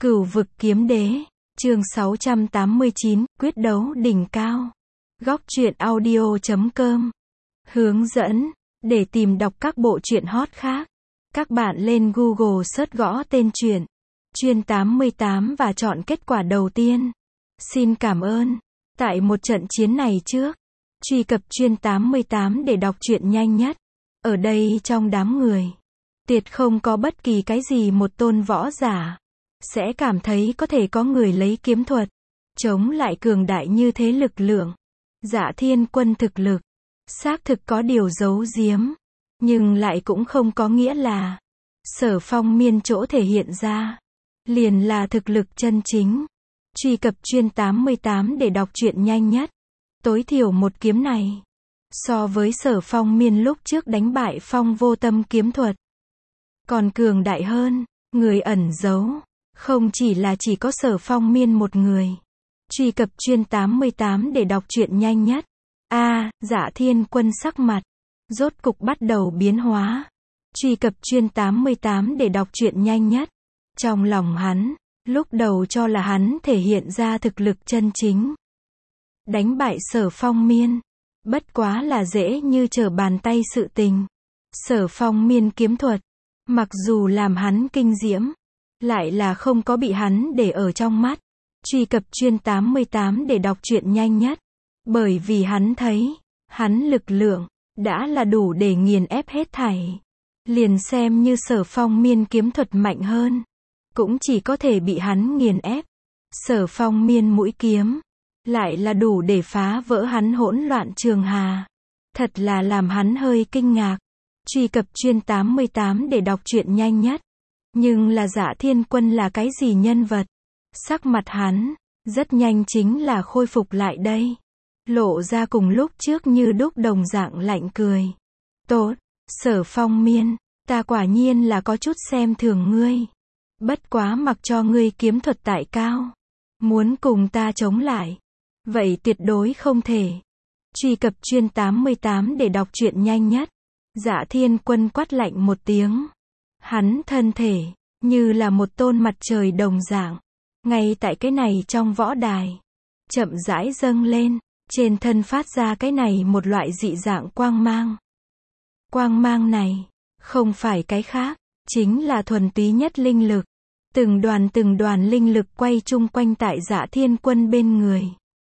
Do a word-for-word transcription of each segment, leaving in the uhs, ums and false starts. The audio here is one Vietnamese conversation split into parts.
Cửu vực kiếm đế, chương sáu trăm tám mươi chín, quyết đấu đỉnh cao. Góc truyện audio chấm com. Hướng dẫn, để tìm đọc các bộ truyện hot khác, các bạn lên Google search gõ tên truyện Chuyên tám mươi tám và chọn kết quả đầu tiên. Xin cảm ơn. Tại một trận chiến này trước, truy cập Chuyên tám mươi tám để đọc truyện nhanh nhất. Ở đây trong đám người, tuyệt không có bất kỳ cái gì một tôn võ giả sẽ cảm thấy có thể có người lấy kiếm thuật chống lại cường đại như thế lực lượng. Dạ Thiên Quân thực lực xác thực có điều giấu giếm, nhưng lại cũng không có nghĩa là Sở Phong Miên chỗ thể hiện ra liền là thực lực chân chính. Truy cập Chuyên tám mươi tám để đọc truyện nhanh nhất. Tối thiểu một kiếm này, so với Sở Phong Miên lúc trước đánh bại Phong Vô Tâm kiếm thuật, còn cường đại hơn. Người ẩn giấu, không chỉ là chỉ có Sở Phong Miên một người. Truy cập Chuyên tám mươi tám để đọc truyện nhanh nhất. A, à, Dạ Thiên Quân sắc mặt rốt cục bắt đầu biến hóa. Truy cập Chuyên tám mươi tám để đọc truyện nhanh nhất. Trong lòng hắn, lúc đầu cho là hắn thể hiện ra thực lực chân chính, đánh bại Sở Phong Miên, bất quá là dễ như trở bàn tay sự tình. Sở Phong Miên kiếm thuật, mặc dù làm hắn kinh diễm, lại là không có bị hắn để ở trong mắt. Truy cập Chuyên tám mươi tám để đọc truyện nhanh nhất. Bởi vì hắn thấy, hắn lực lượng đã là đủ để nghiền ép hết thảy. Liền xem như Sở Phong Miên kiếm thuật mạnh hơn, cũng chỉ có thể bị hắn nghiền ép. Sở Phong Miên mũi kiếm lại là đủ để phá vỡ hắn hỗn loạn trường hà. Thật là làm hắn hơi kinh ngạc. Truy cập Chuyên tám mươi tám để đọc truyện nhanh nhất. Nhưng là Dạ Thiên Quân là cái gì nhân vật? Sắc mặt hắn rất nhanh chính là khôi phục lại đây, lộ ra cùng lúc trước như đúc đồng dạng lạnh cười. Tốt, Sở Phong Miên, ta quả nhiên là có chút xem thường ngươi. Bất quá mặc cho ngươi kiếm thuật tại cao, muốn cùng ta chống lại, vậy tuyệt đối không thể. Truy cập Chuyên tám mươi tám để đọc truyện nhanh nhất. Dạ Thiên Quân quát lạnh một tiếng. Hắn thân thể như là một tôn mặt trời đồng dạng, ngay tại cái này trong võ đài, chậm rãi dâng lên, trên thân phát ra cái này một loại dị dạng quang mang. Quang mang này, không phải cái khác, chính là thuần túy nhất linh lực. Từng đoàn từng đoàn linh lực quay chung quanh tại Dạ Thiên Quân bên người,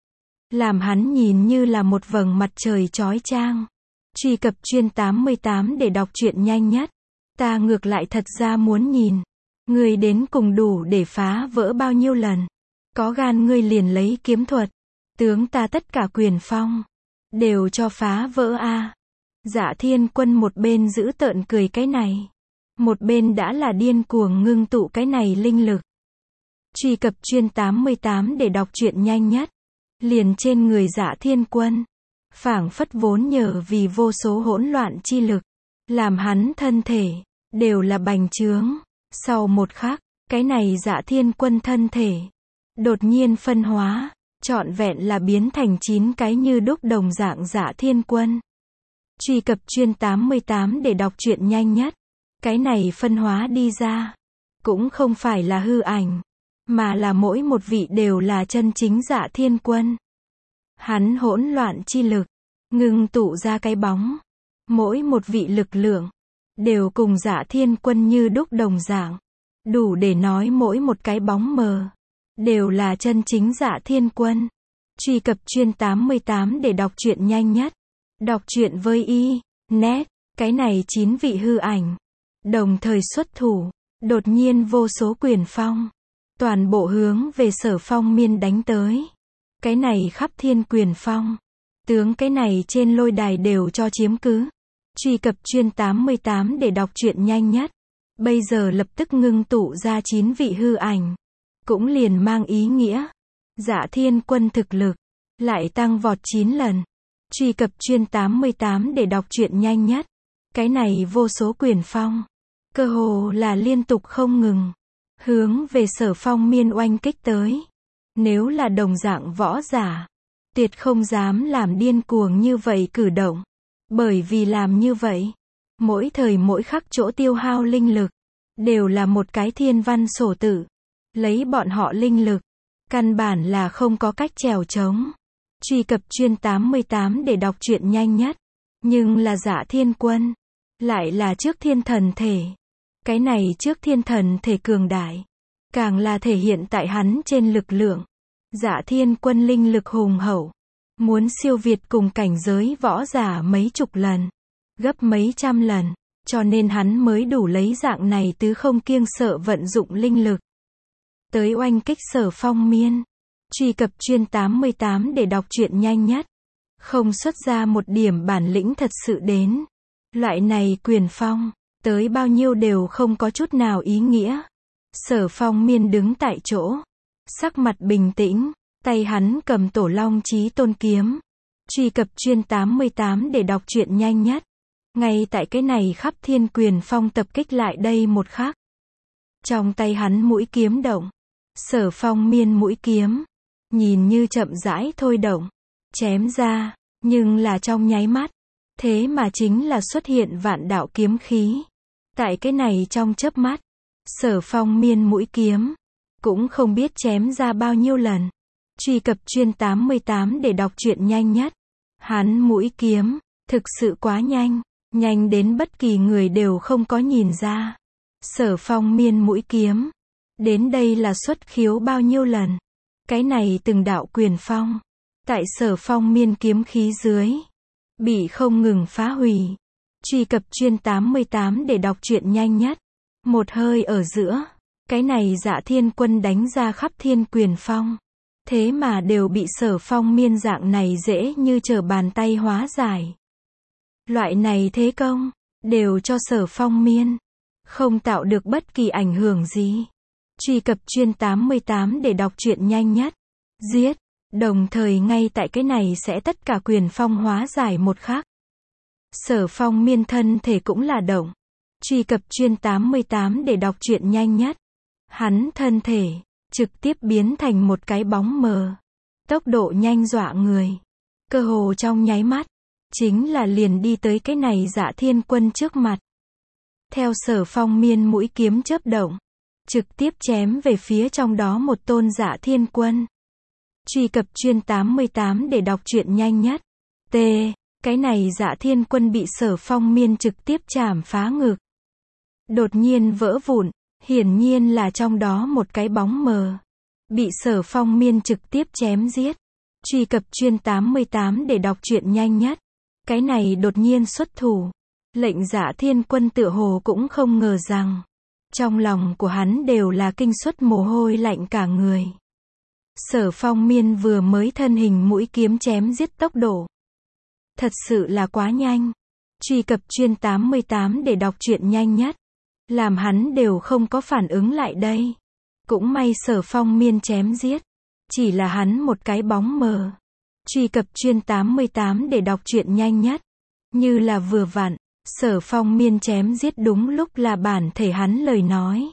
làm hắn nhìn như là một vầng mặt trời chói chang. Truy cập Chuyên tám mươi tám để đọc truyện nhanh nhất. Ta ngược lại thật ra muốn nhìn, ngươi đến cùng đủ để phá vỡ bao nhiêu lần. Có gan ngươi liền lấy kiếm thuật, tướng ta tất cả quyền phong đều cho phá vỡ a. À. Dạ Thiên Quân một bên giữ tợn cười cái này, một bên đã là điên cuồng ngưng tụ cái này linh lực. Truy cập Chuyên tám mươi tám để đọc truyện nhanh nhất. Liền trên người Dạ Thiên Quân, phảng phất vốn nhờ vì vô số hỗn loạn chi lực, làm hắn thân thể đều là bành trướng. Sau một khắc, cái này Dạ Thiên Quân thân thể đột nhiên phân hóa, trọn vẹn là biến thành chín cái như đúc đồng dạng Dạ Thiên Quân. Truy cập Chuyên tám mươi tám để đọc truyện nhanh nhất. Cái này phân hóa đi ra, cũng không phải là hư ảnh, mà là mỗi một vị đều là chân chính Dạ Thiên Quân. Hắn hỗn loạn chi lực, ngưng tụ ra cái bóng. Mỗi một vị lực lượng, đều cùng Dạ Thiên Quân như đúc đồng dạng. Đủ để nói mỗi một cái bóng mờ, đều là chân chính Dạ Thiên Quân. Truy cập Chuyên tám mươi tám để đọc truyện nhanh nhất. Đọc truyện với y, net, cái này chín vị hư ảnh, đồng thời xuất thủ, đột nhiên vô số quyền phong, toàn bộ hướng về Sở Phong Miên đánh tới. Cái này khắp thiên quyền phong, tướng cái này trên lôi đài đều cho chiếm cứ. Truy cập Chuyên tám mươi tám để đọc truyện nhanh nhất. Bây giờ lập tức ngưng tụ ra chín vị hư ảnh, cũng liền mang ý nghĩa Dạ Thiên Quân thực lực lại tăng vọt chín lần. Truy cập Chuyên tám mươi tám để đọc truyện nhanh nhất. Cái này vô số quyền phong, cơ hồ là liên tục không ngừng, hướng về Sở Phong Miên oanh kích tới. Nếu là đồng dạng võ giả, tuyệt không dám làm điên cuồng như vậy cử động. Bởi vì làm như vậy, mỗi thời mỗi khắc chỗ tiêu hao linh lực, đều là một cái thiên văn sổ tự. Lấy bọn họ linh lực, căn bản là không có cách trèo trống. Truy cập chuyên tám mươi tám để đọc truyện nhanh nhất. Nhưng là Dạ Thiên Quân, lại là trước thiên thần thể. Cái này trước thiên thần thể cường đại, càng là thể hiện tại hắn trên lực lượng. Dạ Thiên Quân linh lực hùng hậu, muốn siêu việt cùng cảnh giới võ giả mấy chục lần, gấp mấy trăm lần, cho nên hắn mới đủ lấy dạng này tứ không kiêng sợ vận dụng linh lực tới oanh kích Sở Phong Miên. Truy cập chuyên tám mươi tám để đọc truyện nhanh nhất. Không xuất ra một điểm bản lĩnh thật sự đến. Loại này quyền phong, tới bao nhiêu đều không có chút nào ý nghĩa. Sở Phong Miên đứng tại chỗ, sắc mặt bình tĩnh, tay hắn cầm Tổ Long Chí Tôn kiếm. Truy cập chuyên tám mươi tám để đọc truyện nhanh nhất. Ngay tại cái này khắp thiên quyền phong tập kích lại đây một khắc, trong tay hắn mũi kiếm động. Sở Phong Miên mũi kiếm, nhìn như chậm rãi thôi động, chém ra, nhưng là trong nháy mắt, thế mà chính là xuất hiện vạn đạo kiếm khí. Tại cái này trong chớp mắt, Sở Phong Miên mũi kiếm, cũng không biết chém ra bao nhiêu lần. Truy cập chuyên tám mươi tám để đọc truyện nhanh nhất. Hắn mũi kiếm, thực sự quá nhanh, nhanh đến bất kỳ người đều không có nhìn ra. Sở Phong Miên mũi kiếm, đến đây là xuất khiếu bao nhiêu lần. Cái này từng đạo quyền phong, tại Sở Phong Miên kiếm khí dưới, bị không ngừng phá hủy. Truy cập chuyên tám mươi tám để đọc truyện nhanh nhất. Một hơi ở giữa, cái này Dạ Thiên Quân đánh ra khắp thiên quyền phong, thế mà đều bị Sở Phong Miên dạng này dễ như trở bàn tay hóa giải. Loại này thế công, đều cho Sở Phong Miên không tạo được bất kỳ ảnh hưởng gì. Truy cập chuyên tám mươi tám để đọc truyện nhanh nhất. Giết, đồng thời ngay tại cái này sẽ tất cả quyền phong hóa giải một khắc, Sở Phong Miên thân thể cũng là động. Truy cập chuyên tám mươi tám để đọc truyện nhanh nhất. Hắn thân thể trực tiếp biến thành một cái bóng mờ, tốc độ nhanh dọa người, cơ hồ trong nháy mắt, chính là liền đi tới cái này Dạ Thiên Quân trước mặt. Theo Sở Phong Miên mũi kiếm chớp động, trực tiếp chém về phía trong đó một tôn Dạ Thiên Quân. Truy cập chuyên tám mươi tám để đọc truyện nhanh nhất. T. Cái này Dạ Thiên Quân bị Sở Phong Miên trực tiếp chảm phá ngực, đột nhiên vỡ vụn, hiển nhiên là trong đó một cái bóng mờ, bị Sở Phong Miên trực tiếp chém giết. Truy cập chuyên tám mươi tám để đọc truyện nhanh nhất. Cái này đột nhiên xuất thủ, lệnh Dạ Thiên Quân tựa hồ cũng không ngờ rằng, trong lòng của hắn đều là kinh suất mồ hôi lạnh cả người. Sở Phong Miên vừa mới thân hình mũi kiếm chém giết tốc độ, thật sự là quá nhanh. Truy cập chuyên tám mươi tám để đọc truyện nhanh nhất. Làm hắn đều không có phản ứng lại đây. Cũng may Sở Phong Miên chém giết, chỉ là hắn một cái bóng mờ. Truy cập chuyên tám mươi tám để đọc truyện nhanh nhất. Như là vừa vặn, Sở Phong Miên chém giết đúng lúc là bản thể hắn lời nói.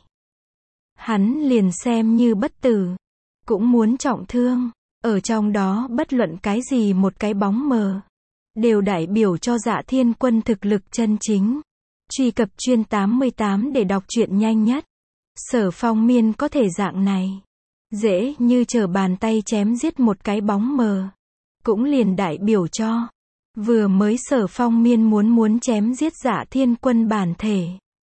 Hắn liền xem như bất tử, cũng muốn trọng thương. Ở trong đó bất luận cái gì một cái bóng mờ, đều đại biểu cho Dạ Thiên Quân thực lực chân chính. Truy cập chuyên tám mươi tám để đọc truyện nhanh nhất. Sở Phong Miên có thể dạng này, dễ như trở bàn tay chém giết một cái bóng mờ, cũng liền đại biểu cho, vừa mới Sở Phong Miên muốn muốn chém giết Dạ Thiên Quân bản thể,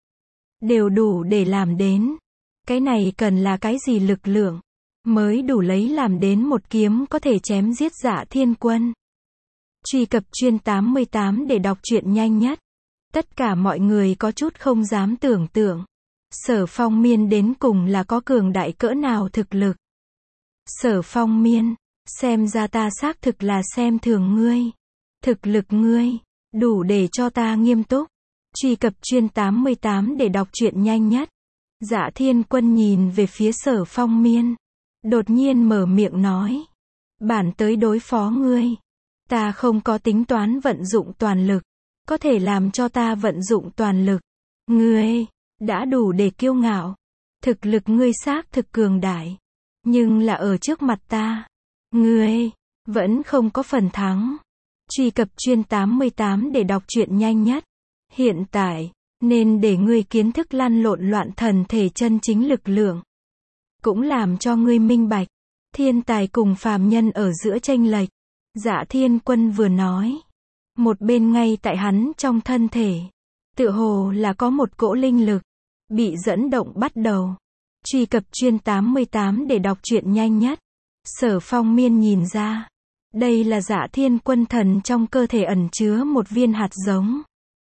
đều đủ để làm đến. Cái này cần là cái gì lực lượng, mới đủ lấy làm đến một kiếm có thể chém giết Dạ Thiên Quân. Truy cập chuyên tám mươi tám để đọc truyện nhanh nhất. Tất cả mọi người có chút không dám tưởng tượng, Sở Phong Miên đến cùng là có cường đại cỡ nào thực lực. Sở Phong Miên, xem ra ta xác thực là xem thường ngươi. Thực lực ngươi, đủ để cho ta nghiêm túc. Truy cập chuyên tám mươi tám để đọc truyện nhanh nhất. Dạ Thiên Quân nhìn về phía Sở Phong Miên, đột nhiên mở miệng nói. Bản tới đối phó ngươi, ta không có tính toán vận dụng toàn lực, có thể làm cho ta vận dụng toàn lực. Ngươi, đã đủ để kiêu ngạo. Thực lực ngươi xác thực cường đại, nhưng là ở trước mặt ta, ngươi, vẫn không có phần thắng. Truy cập chuyên tám mươi tám để đọc truyện nhanh nhất. Hiện tại, nên để ngươi kiến thức lăn lộn loạn thần thể chân chính lực lượng. cũng làm cho ngươi minh bạch, thiên tài cùng phàm nhân ở giữa chênh lệch. Dạ Thiên Quân vừa nói, một bên ngay tại hắn trong thân thể, tựa hồ là có một cỗ linh lực, bị dẫn động bắt đầu. Truy cập chuyên tám mươi tám để đọc truyện nhanh nhất. Sở Phong Miên nhìn ra, đây là Dạ Thiên Quân thần trong cơ thể ẩn chứa một viên hạt giống.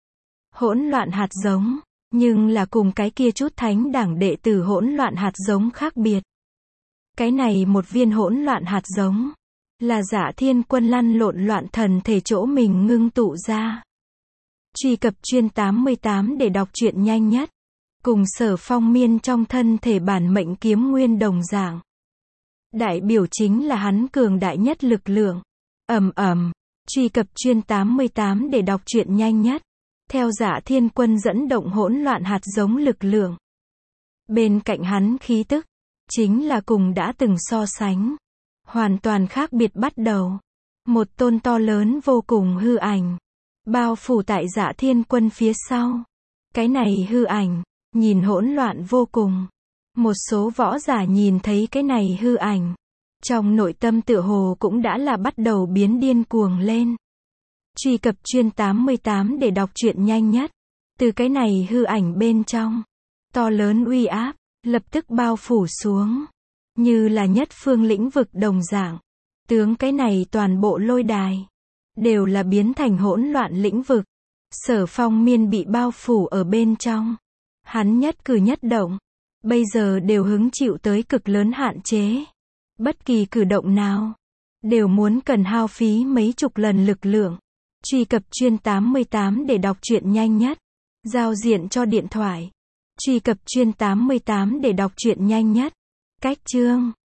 Hỗn loạn hạt giống, nhưng là cùng cái kia chút thánh đảng đệ tử hỗn loạn hạt giống khác biệt. Cái này một viên hỗn loạn hạt giống, là Dạ Thiên Quân lăn lộn loạn thần thể chỗ mình ngưng tụ ra. Truy cập chuyên tám mươi tám để đọc truyện nhanh nhất. Cùng Sở Phong Miên trong thân thể bản mệnh kiếm nguyên đồng dạng. Đại biểu chính là hắn cường đại nhất lực lượng. Ầm ầm, truy cập chuyên tám mươi tám để đọc truyện nhanh nhất. Theo Dạ Thiên Quân dẫn động hỗn loạn hạt giống lực lượng. Bên cạnh hắn khí tức, chính là cùng đã từng so sánh. Hoàn toàn khác biệt bắt đầu. Một tôn to lớn vô cùng hư ảnh. Bao phủ tại Dạ Thiên Quân phía sau. Cái này hư ảnh, nhìn hỗn loạn vô cùng. Một số võ giả nhìn thấy cái này hư ảnh. Trong nội tâm tựa hồ cũng đã là bắt đầu biến điên cuồng lên. Truy cập chuyên tám mươi tám để đọc truyện nhanh nhất. Từ cái này hư ảnh bên trong, to lớn uy áp, lập tức bao phủ xuống. Như là nhất phương lĩnh vực đồng dạng. Tướng cái này toàn bộ lôi đài, đều là biến thành hỗn loạn lĩnh vực. Sở Phong Miên bị bao phủ ở bên trong. Hắn nhất cử nhất động, bây giờ đều hứng chịu tới cực lớn hạn chế. Bất kỳ cử động nào, đều muốn cần hao phí mấy chục lần lực lượng. Truy cập chuyên tám mươi tám để đọc truyện nhanh nhất. Giao diện cho điện thoại. Truy cập chuyên tám mươi tám để đọc truyện nhanh nhất. Cách chương